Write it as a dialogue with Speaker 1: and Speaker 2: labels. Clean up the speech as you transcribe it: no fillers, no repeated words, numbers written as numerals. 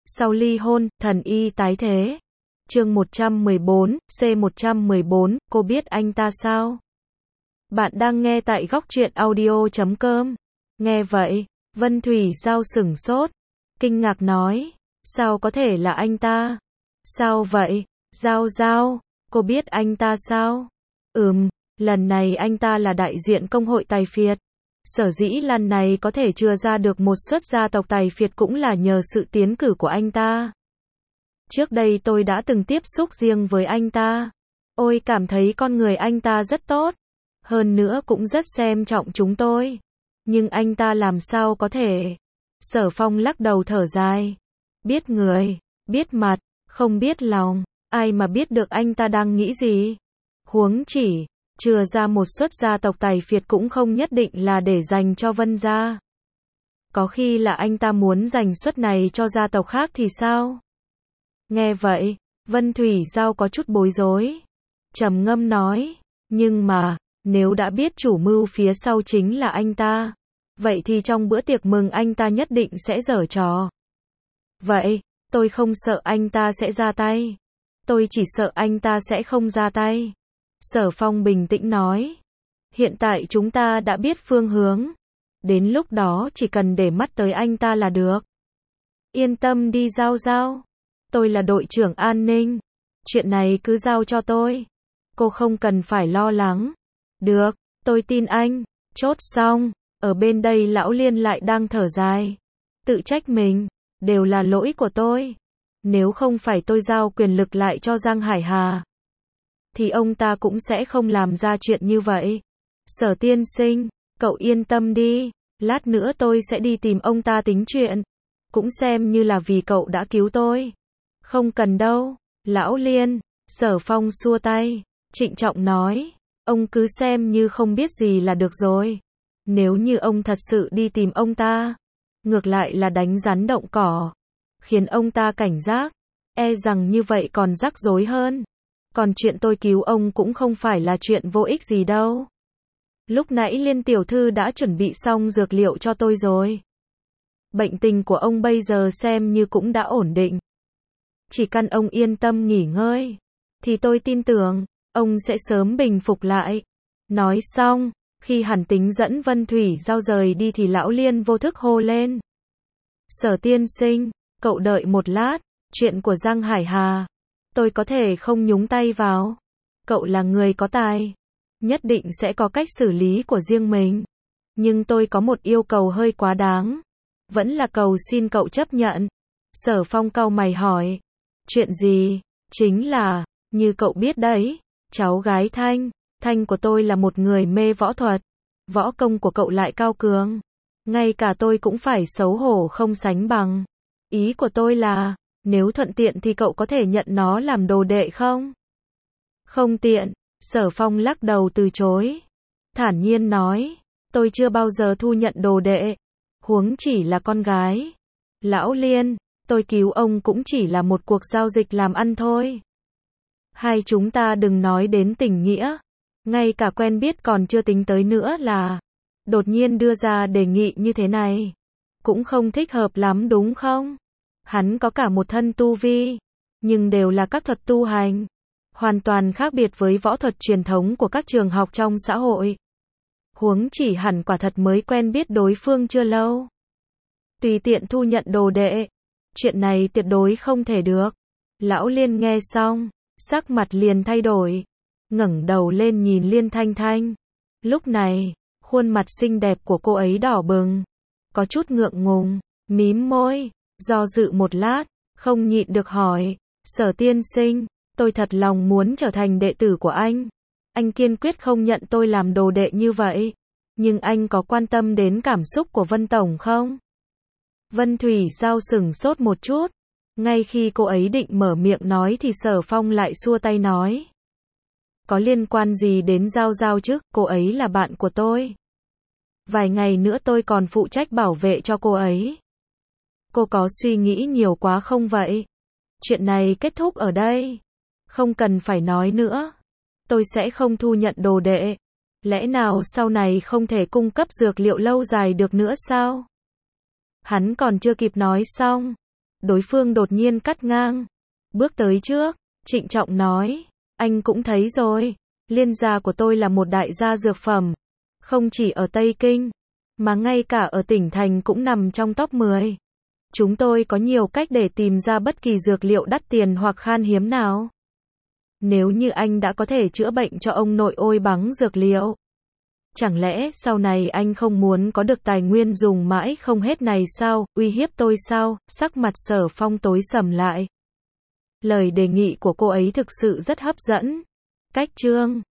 Speaker 1: Sau ly hôn, thần y tái thế. Chương 114, C114, cô biết anh ta sao? Bạn đang nghe tại góc truyện audio.com. Nghe vậy, Vân Thủy Giao sửng sốt, kinh ngạc nói, sao có thể là anh ta? Sao vậy? Giao, cô biết anh ta sao? Lần này anh ta là đại diện công hội tài phiệt. Sở dĩ lần này có thể chừa ra được một suất gia tộc tài phiệt cũng là nhờ sự tiến cử của anh ta. Trước đây tôi đã từng tiếp xúc riêng với anh ta. Ôi, cảm thấy con người anh ta rất tốt. Hơn nữa cũng rất xem trọng chúng tôi. Nhưng anh ta làm sao có thể? Sở Phong lắc đầu thở dài. Biết người, biết mặt, không biết lòng. Ai mà biết được anh ta đang nghĩ gì? Huống chỉ, chừa ra một suất gia tộc tài phiệt cũng không nhất định là để dành cho Vân gia. Có khi là anh ta muốn dành suất này cho gia tộc khác thì sao? Nghe vậy, Vân Thủy Giao có chút bối rối. Trầm ngâm nói, nhưng mà, nếu đã biết chủ mưu phía sau chính là anh ta, vậy thì trong bữa tiệc mừng anh ta nhất định sẽ giở trò. Vậy, tôi không sợ anh ta sẽ ra tay. Tôi chỉ sợ anh ta sẽ không ra tay. Sở Phong bình tĩnh nói. Hiện tại chúng ta đã biết phương hướng. Đến lúc đó chỉ cần để mắt tới anh ta là được. Yên tâm đi Giao. Tôi là đội trưởng an ninh. Chuyện này cứ giao cho tôi. Cô không cần phải lo lắng. Được, tôi tin anh. Chốt xong. Ở bên đây lão Liên lại đang thở dài. Tự trách mình. Đều là lỗi của tôi. Nếu không phải tôi giao quyền lực lại cho Giang Hải Hà, thì ông ta cũng sẽ không làm ra chuyện như vậy. Sở tiên sinh, cậu yên tâm đi. Lát nữa tôi sẽ đi tìm ông ta tính chuyện. Cũng xem như là vì cậu đã cứu tôi. Không cần đâu, lão Liên. Sở Phong xua tay, trịnh trọng nói. Ông cứ xem như không biết gì là được rồi. Nếu như ông thật sự đi tìm ông ta, ngược lại là đánh rắn động cỏ, khiến ông ta cảnh giác, e rằng như vậy còn rắc rối hơn. Còn chuyện tôi cứu ông cũng không phải là chuyện vô ích gì đâu. Lúc nãy Liên tiểu thư đã chuẩn bị xong dược liệu cho tôi rồi. Bệnh tình của ông bây giờ xem như cũng đã ổn định. Chỉ cần ông yên tâm nghỉ ngơi, thì tôi tin tưởng, ông sẽ sớm bình phục lại. Nói xong, khi hắn tính dẫn Vân Thủy Giao rời đi thì lão Liên vô thức hô lên. Sở tiên sinh, cậu đợi một lát, chuyện của Giang Hải Hà, tôi có thể không nhúng tay vào. Cậu là người có tài, nhất định sẽ có cách xử lý của riêng mình. Nhưng tôi có một yêu cầu hơi quá đáng. Vẫn là cầu xin cậu chấp nhận. Sở Phong cau mày hỏi. Chuyện gì? Chính là, như cậu biết đấy, cháu gái Thanh của tôi là một người mê võ thuật. Võ công của cậu lại cao cường. Ngay cả tôi cũng phải xấu hổ không sánh bằng. Ý của tôi là, nếu thuận tiện thì cậu có thể nhận nó làm đồ đệ không? Không tiện, Sở Phong lắc đầu từ chối. Thản nhiên nói, tôi chưa bao giờ thu nhận đồ đệ. Huống chỉ là con gái. Lão Liên, tôi cứu ông cũng chỉ là một cuộc giao dịch làm ăn thôi. Hai chúng ta đừng nói đến tình nghĩa. Ngay cả quen biết còn chưa tính tới nữa là đột nhiên đưa ra đề nghị như thế này. Cũng không thích hợp lắm đúng không? Hắn có cả một thân tu vi, nhưng đều là các thuật tu hành. Hoàn toàn khác biệt với võ thuật truyền thống của các trường học trong xã hội. Huống chỉ hẳn quả thật mới quen biết đối phương chưa lâu. Tùy tiện thu nhận đồ đệ. Chuyện này tuyệt đối không thể được. Lão Liên nghe xong, sắc mặt liền thay đổi. Ngẩng đầu lên nhìn Liên Thanh. Lúc này, khuôn mặt xinh đẹp của cô ấy đỏ bừng. Có chút ngượng ngùng, mím môi, do dự một lát, không nhịn được hỏi. Sở tiên sinh, tôi thật lòng muốn trở thành đệ tử của anh. Anh kiên quyết không nhận tôi làm đồ đệ như vậy. Nhưng anh có quan tâm đến cảm xúc của Vân Tổng không? Vân Thủy Giao sửng sốt một chút. Ngay khi cô ấy định mở miệng nói thì Sở Phong lại xua tay nói. Có liên quan gì đến Giao chứ, cô ấy là bạn của tôi. Vài ngày nữa tôi còn phụ trách bảo vệ cho cô ấy. Cô có suy nghĩ nhiều quá không vậy? Chuyện này kết thúc ở đây. Không cần phải nói nữa. Tôi sẽ không thu nhận đồ đệ. Lẽ nào sau này không thể cung cấp dược liệu lâu dài được nữa sao? Hắn còn chưa kịp nói xong, Đối phương đột nhiên cắt ngang. Bước tới trước, trịnh trọng nói. Anh cũng thấy rồi. Liên gia của tôi là một đại gia dược phẩm. Không chỉ ở Tây Kinh, mà ngay cả ở tỉnh thành cũng nằm trong top 10. Chúng tôi có nhiều cách để tìm ra bất kỳ dược liệu đắt tiền hoặc khan hiếm nào. Nếu như anh đã có thể chữa bệnh cho ông nội ôi bằng dược liệu, chẳng lẽ sau này anh không muốn có được tài nguyên dùng mãi không hết này sao, uy hiếp tôi sao? Sắc mặt Sở Phong tối sầm lại. Lời đề nghị của cô ấy thực sự rất hấp dẫn. Cách chương